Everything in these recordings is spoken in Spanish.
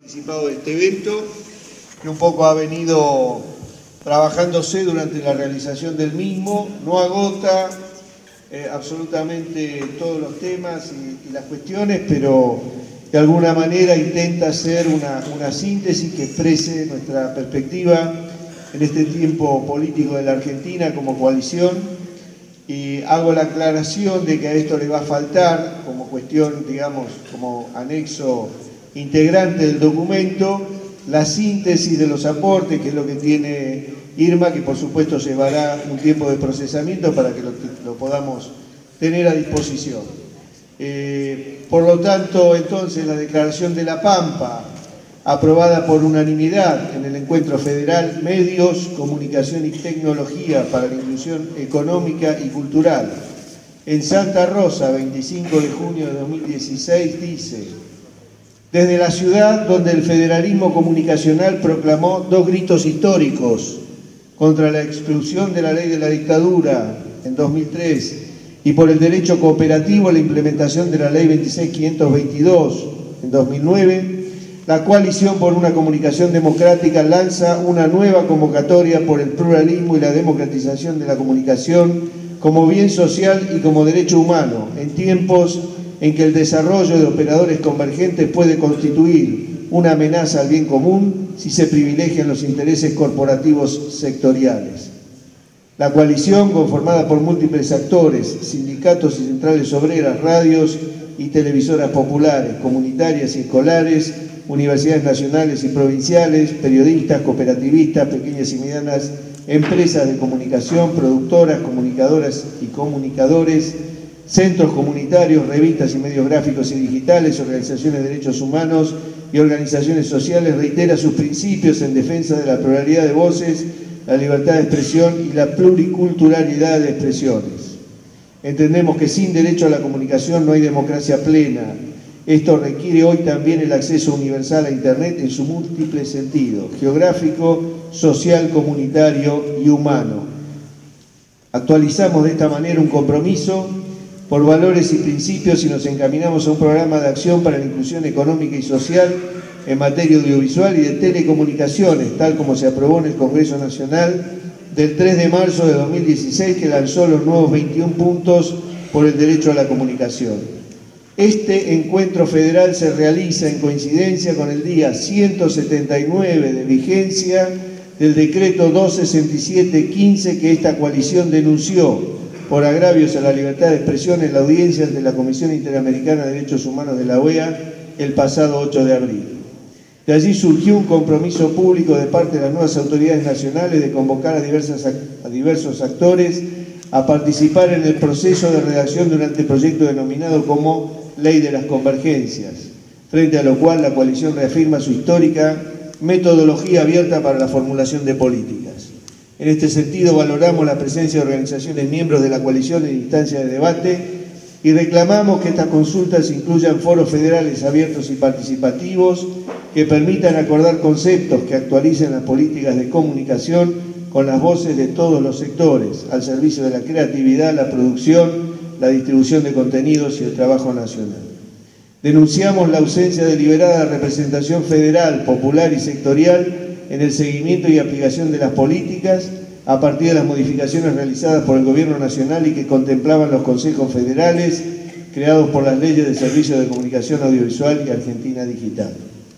Participado de este evento, que un poco ha venido trabajándose durante la realización del mismo, no agota absolutamente todos los temas y las cuestiones, pero de alguna manera intenta hacer una síntesis que exprese nuestra perspectiva en este tiempo político de la Argentina como coalición, y hago la aclaración de que a esto le va a faltar como cuestión, digamos, como anexo integrante del documento, la síntesis de los aportes, que es lo que tiene Irma, que por supuesto llevará un tiempo de procesamiento para que lo podamos tener a disposición. Por lo tanto, entonces, la declaración de La Pampa, aprobada por unanimidad en el Encuentro Federal Medios, Comunicación y Tecnología para la Inclusión Económica y Cultural, en Santa Rosa, 25 de junio de 2016, dice: desde la ciudad donde el federalismo comunicacional proclamó dos gritos históricos contra la exclusión de la ley de la dictadura en 2003 y por el derecho cooperativo a la implementación de la ley 26.522 en 2009, la Coalición por una Comunicación Democrática lanza una nueva convocatoria por el pluralismo y la democratización de la comunicación como bien social y como derecho humano, en tiempos en que el desarrollo de operadores convergentes puede constituir una amenaza al bien común si se privilegian los intereses corporativos sectoriales. La coalición, conformada por múltiples actores, sindicatos y centrales obreras, radios y televisoras populares, comunitarias y escolares, universidades nacionales y provinciales, periodistas, cooperativistas, pequeñas y medianas empresas de comunicación, productoras, comunicadoras y comunicadores, centros comunitarios, revistas y medios gráficos y digitales, organizaciones de derechos humanos y organizaciones sociales, reitera sus principios en defensa de la pluralidad de voces, la libertad de expresión y la pluriculturalidad de expresiones. Entendemos que sin derecho a la comunicación no hay democracia plena. Esto requiere hoy también el acceso universal a Internet en su múltiple sentido: geográfico, social, comunitario y humano. Actualizamos de esta manera un compromiso por valores y principios y nos encaminamos a un programa de acción para la inclusión económica y social en materia audiovisual y de telecomunicaciones, tal como se aprobó en el Congreso Nacional del 3 de marzo de 2016, que lanzó los nuevos 21 puntos por el derecho a la comunicación. Este encuentro federal se realiza en coincidencia con el día 179 de vigencia del decreto 267-15 que esta coalición denunció por agravios a la libertad de expresión en la audiencia ante la Comisión Interamericana de Derechos Humanos de la OEA el pasado 8 de abril. De allí surgió un compromiso público de parte de las nuevas autoridades nacionales de convocar a diversos actores a participar en el proceso de redacción de un anteproyecto denominado como Ley de las Convergencias, frente a lo cual la coalición reafirma su histórica metodología abierta para la formulación de políticas. En este sentido, valoramos la presencia de organizaciones miembros de la coalición en instancias de debate y reclamamos que estas consultas incluyan foros federales abiertos y participativos que permitan acordar conceptos que actualicen las políticas de comunicación con las voces de todos los sectores, al servicio de la creatividad, la producción, la distribución de contenidos y el trabajo nacional. Denunciamos la ausencia deliberada de representación federal, popular y sectorial en el seguimiento y aplicación de las políticas a partir de las modificaciones realizadas por el Gobierno Nacional y que contemplaban los consejos federales creados por las leyes de Servicios de Comunicación Audiovisual y Argentina Digital.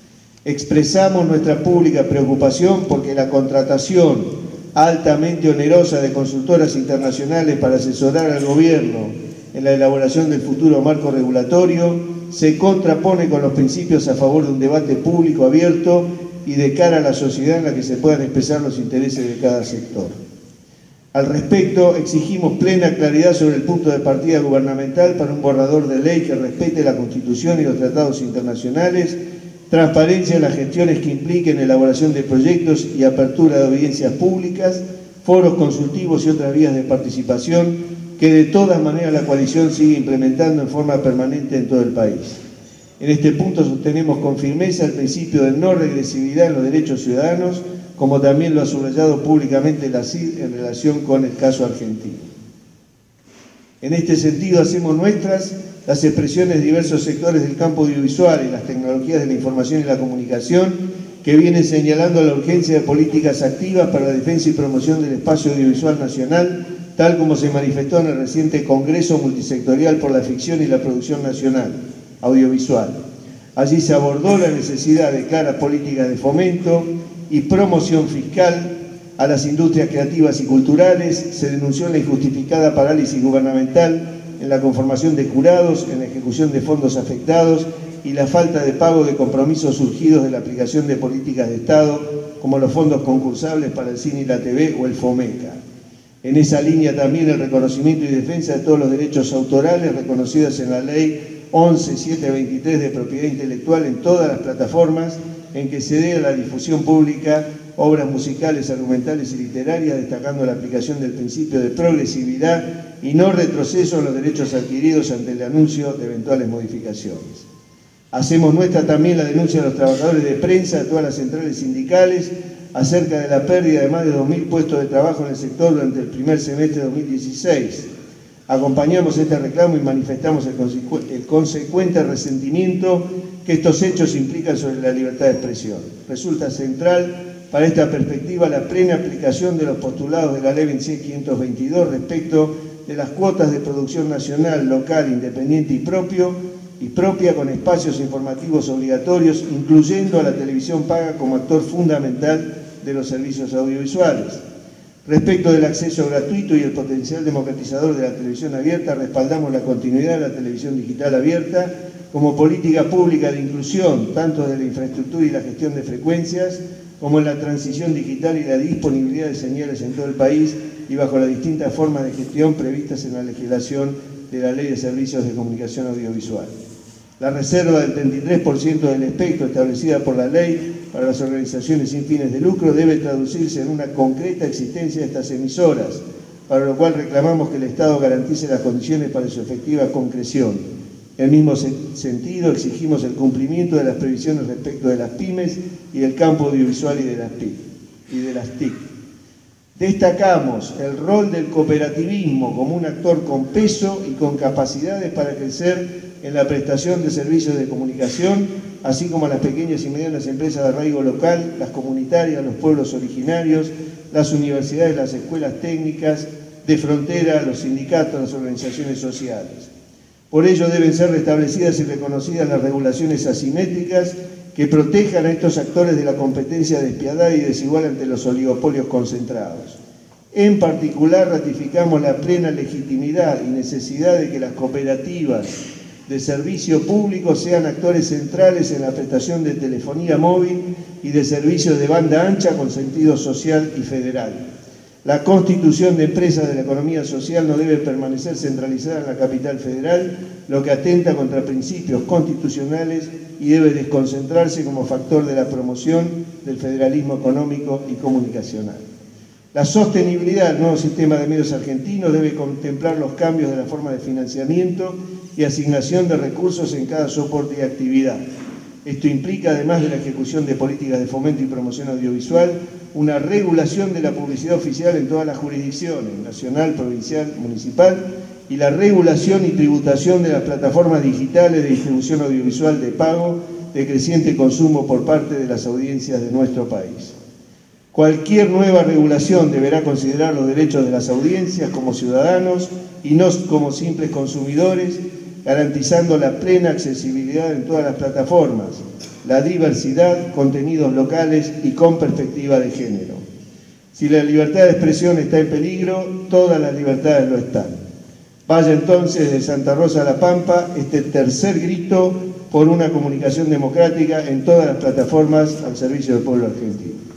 Expresamos nuestra pública preocupación porque la contratación altamente onerosa de consultoras internacionales para asesorar al Gobierno en la elaboración del futuro marco regulatorio se contrapone con los principios a favor de un debate público abierto y de cara a la sociedad en la que se puedan expresar los intereses de cada sector. Al respecto, exigimos plena claridad sobre el punto de partida gubernamental para un borrador de ley que respete la Constitución y los tratados internacionales, transparencia en las gestiones que impliquen elaboración de proyectos y apertura de audiencias públicas, foros consultivos y otras vías de participación que de todas maneras la coalición sigue implementando en forma permanente en todo el país. En este punto sostenemos con firmeza el principio de no regresividad en los derechos ciudadanos, como también lo ha subrayado públicamente la CID en relación con el caso argentino. En este sentido, hacemos nuestras las expresiones de diversos sectores del campo audiovisual y las tecnologías de la información y la comunicación, que vienen señalando la urgencia de políticas activas para la defensa y promoción del espacio audiovisual nacional, tal como se manifestó en el reciente Congreso Multisectorial por la Ficción y la Producción Nacional Audiovisual. Allí se abordó la necesidad de claras políticas de fomento y promoción fiscal a las industrias creativas y culturales, se denunció la injustificada parálisis gubernamental en la conformación de jurados, en la ejecución de fondos afectados y la falta de pago de compromisos surgidos de la aplicación de políticas de Estado, como los fondos concursables para el cine y la TV o el FOMECA. En esa línea también el reconocimiento y defensa de todos los derechos autorales reconocidos en la Ley 11.723 de propiedad intelectual en todas las plataformas en que se dé a la difusión pública obras musicales, argumentales y literarias, destacando la aplicación del principio de progresividad y no retroceso en los derechos adquiridos ante el anuncio de eventuales modificaciones. Hacemos nuestra también la denuncia de los trabajadores de prensa de todas las centrales sindicales acerca de la pérdida de más de 2.000 puestos de trabajo en el sector durante el primer semestre de 2016. Acompañamos este reclamo y manifestamos el consecuente resentimiento que estos hechos implican sobre la libertad de expresión. Resulta central para esta perspectiva la plena aplicación de los postulados de la Ley 26.522 respecto de las cuotas de producción nacional, local, independiente y propia con espacios informativos obligatorios, incluyendo a la televisión paga como actor fundamental de los servicios audiovisuales. Respecto del acceso gratuito y el potencial democratizador de la televisión abierta, respaldamos la continuidad de la televisión digital abierta como política pública de inclusión, tanto de la infraestructura y la gestión de frecuencias, como en la transición digital y la disponibilidad de señales en todo el país y bajo las distintas formas de gestión previstas en la legislación de la Ley de Servicios de Comunicación Audiovisual. La reserva del 33% del espectro establecida por la ley para las organizaciones sin fines de lucro debe traducirse en una concreta existencia de estas emisoras, para lo cual reclamamos que el Estado garantice las condiciones para su efectiva concreción. En el mismo sentido, exigimos el cumplimiento de las previsiones respecto de las pymes y del campo audiovisual y de las TIC. Destacamos el rol del cooperativismo como un actor con peso y con capacidades para crecer en la prestación de servicios de comunicación, así como las pequeñas y medianas empresas de arraigo local, las comunitarias, los pueblos originarios, las universidades, las escuelas técnicas de frontera, los sindicatos, las organizaciones sociales. Por ello deben ser restablecidas y reconocidas las regulaciones asimétricas que protejan a estos actores de la competencia despiadada y desigual ante los oligopolios concentrados. En particular, ratificamos la plena legitimidad y necesidad de que las cooperativas de servicio público sean actores centrales en la prestación de telefonía móvil y de servicios de banda ancha con sentido social y federal. La constitución de empresas de la economía social no debe permanecer centralizada en la capital federal, lo que atenta contra principios constitucionales y debe desconcentrarse como factor de la promoción del federalismo económico y comunicacional. La sostenibilidad del nuevo sistema de medios argentino debe contemplar los cambios de la forma de financiamiento y asignación de recursos en cada soporte y actividad. Esto implica, además de la ejecución de políticas de fomento y promoción audiovisual, una regulación de la publicidad oficial en todas las jurisdicciones, nacional, provincial, municipal, y la regulación y tributación de las plataformas digitales de distribución audiovisual de pago de creciente consumo por parte de las audiencias de nuestro país. Cualquier nueva regulación deberá considerar los derechos de las audiencias como ciudadanos y no como simples consumidores, garantizando la plena accesibilidad en todas las plataformas, la diversidad, contenidos locales y con perspectiva de género. Si la libertad de expresión está en peligro, todas las libertades lo están. Vaya entonces de Santa Rosa a La Pampa este tercer grito por una comunicación democrática en todas las plataformas al servicio del pueblo argentino.